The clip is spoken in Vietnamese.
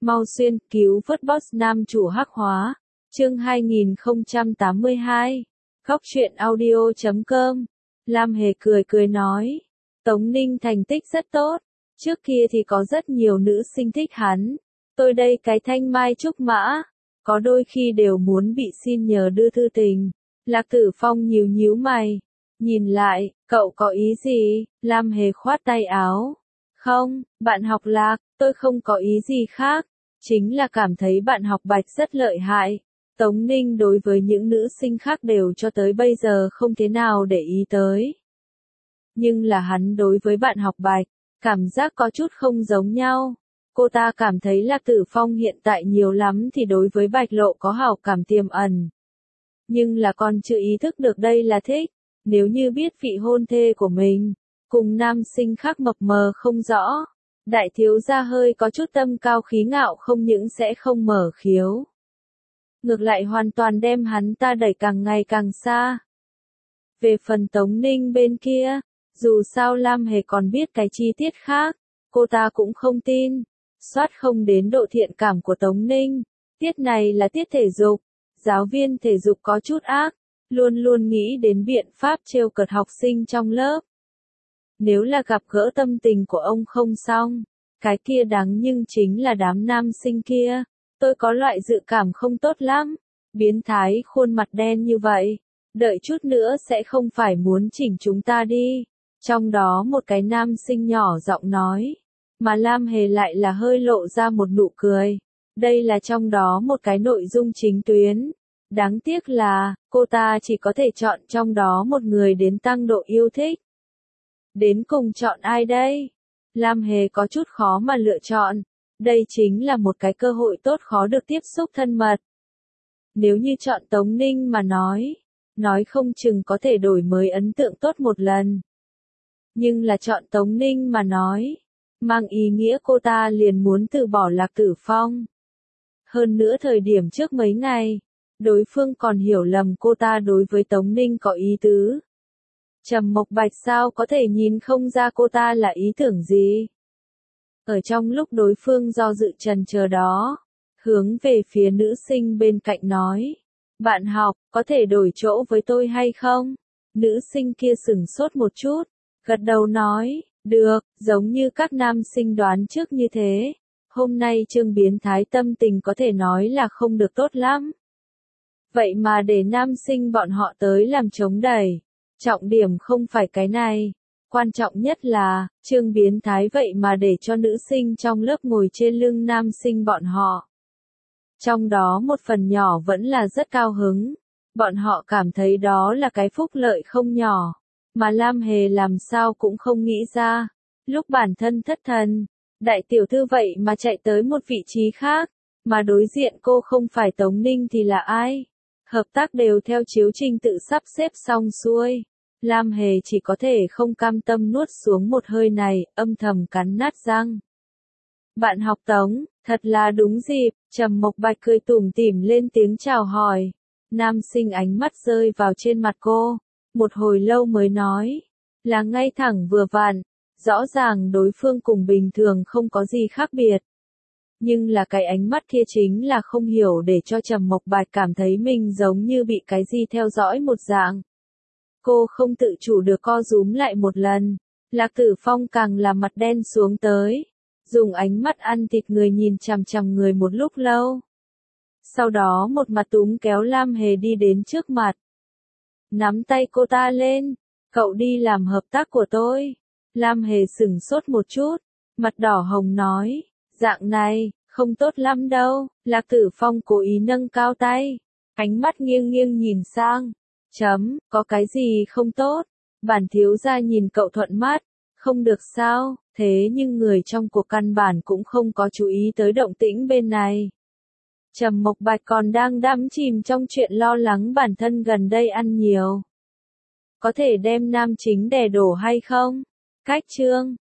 Mau xuyên, cứu vớt boss nam chủ hắc hóa. Chương 2082. Góc truyện audio.com. Lam Hề cười cười nói. Tống Ninh thành tích rất tốt. Trước kia thì có rất nhiều nữ sinh thích hắn. Tôi đây cái thanh mai trúc mã. Có đôi khi đều muốn bị xin nhờ đưa thư tình. Lạc Tử Phong nhíu nhíu mày. Nhìn lại, cậu có ý gì? Lam Hề khoát tay áo. Không, bạn học Lạc, tôi không có ý gì khác. Chính là cảm thấy bạn học Bạch rất lợi hại. Tống Ninh đối với những nữ sinh khác đều cho tới bây giờ không thế nào để ý tới. Nhưng là hắn đối với bạn học Bạch, cảm giác có chút không giống nhau. Cô ta cảm thấy Lạc Tử Phong hiện tại nhiều lắm thì đối với Bạch Lộ có hảo cảm tiềm ẩn. Nhưng là còn chưa ý thức được đây là thích. Nếu như biết vị hôn thê của mình, cùng nam sinh khác mập mờ không rõ, đại thiếu gia hơi có chút tâm cao khí ngạo không những sẽ không mở khiếu. Ngược lại hoàn toàn đem hắn ta đẩy càng ngày càng xa. Về phần Tống Ninh bên kia, dù sao Lam Hề còn biết cái chi tiết khác, cô ta cũng không tin. Soát không đến độ thiện cảm của Tống Ninh. Tiết này là tiết thể dục. Giáo viên thể dục có chút ác, luôn luôn nghĩ đến biện pháp trêu cợt học sinh trong lớp. Nếu là gặp gỡ tâm tình của ông không xong, cái kia đáng nhưng chính là đám nam sinh kia. Tôi có loại dự cảm không tốt lắm. Biến thái khuôn mặt đen như vậy, đợi chút nữa sẽ không phải muốn chỉnh chúng ta đi. Trong đó một cái nam sinh nhỏ giọng nói, mà Lam Hề lại là hơi lộ ra một nụ cười. Đây là trong đó một cái nội dung chính tuyến. Đáng tiếc là, cô ta chỉ có thể chọn trong đó một người đến tăng độ yêu thích. Đến cùng chọn ai đây? Lam Hề có chút khó mà lựa chọn. Đây chính là một cái cơ hội tốt khó được tiếp xúc thân mật. Nếu như chọn Tống Ninh mà nói không chừng có thể đổi mới ấn tượng tốt một lần. Nhưng là chọn Tống Ninh mà mang ý nghĩa cô ta liền muốn từ bỏ Lạc Tử Phong. Hơn nữa thời điểm trước mấy ngày, đối phương còn hiểu lầm cô ta đối với Tống Ninh có ý tứ. Trầm Mộc Bạch sao có thể nhìn không ra cô ta là ý tưởng gì? Ở trong lúc đối phương do dự chần chờ đó, hướng về phía nữ sinh bên cạnh nói, bạn học, có thể đổi chỗ với tôi hay không? Nữ sinh kia sửng sốt một chút, gật đầu nói, được, giống như các nam sinh đoán trước như thế. Hôm nay Trương biến thái tâm tình có thể nói là không được tốt lắm. Vậy mà để nam sinh bọn họ tới làm chống đẩy. Trọng điểm không phải cái này. Quan trọng nhất là, Trương biến thái vậy mà để cho nữ sinh trong lớp ngồi trên lưng nam sinh bọn họ. Trong đó một phần nhỏ vẫn là rất cao hứng. Bọn họ cảm thấy đó là cái phúc lợi không nhỏ. Mà Lam Hề làm sao cũng không nghĩ ra. Lúc bản thân thất thần, đại tiểu thư vậy mà chạy tới một vị trí khác. Mà đối diện cô không phải Tống Ninh thì là ai? Hợp tác đều theo chiếu trình tự sắp xếp xong xuôi. Lam Hề chỉ có thể không cam tâm nuốt xuống một hơi này, âm thầm cắn nát răng. Bạn học Tống, thật là đúng dịp, Trầm Mộc Bạch cười tủm tỉm lên tiếng chào hỏi. Nam sinh ánh mắt rơi vào trên mặt cô, một hồi lâu mới nói, là ngay thẳng vừa vặn, rõ ràng đối phương cùng bình thường không có gì khác biệt. Nhưng là cái ánh mắt kia chính là không hiểu để cho Trầm Mộc Bạch cảm thấy mình giống như bị cái gì theo dõi một dạng. Cô không tự chủ được co rúm lại một lần. Lạc Tử Phong càng là mặt đen xuống tới. Dùng ánh mắt ăn thịt người nhìn chằm chằm người một lúc lâu. Sau đó một mặt túm kéo Lam Hề đi đến trước mặt. Nắm tay cô ta lên. Cậu đi làm hợp tác của tôi. Lam Hề sửng sốt một chút. Mặt đỏ hồng nói. Dạng này, không tốt lắm đâu. Lạc Tử Phong cố ý nâng cao tay. Ánh mắt nghiêng nghiêng nhìn sang. Có cái gì không tốt? Bản thiếu gia nhìn cậu thuận mắt. Không được sao, thế nhưng người trong cuộc căn bản cũng không có chú ý tới động tĩnh bên này. Trầm Mộc Bạch còn đang đắm chìm trong chuyện lo lắng bản thân gần đây ăn nhiều. Có thể đem nam chính đè đổ hay không? Cách chương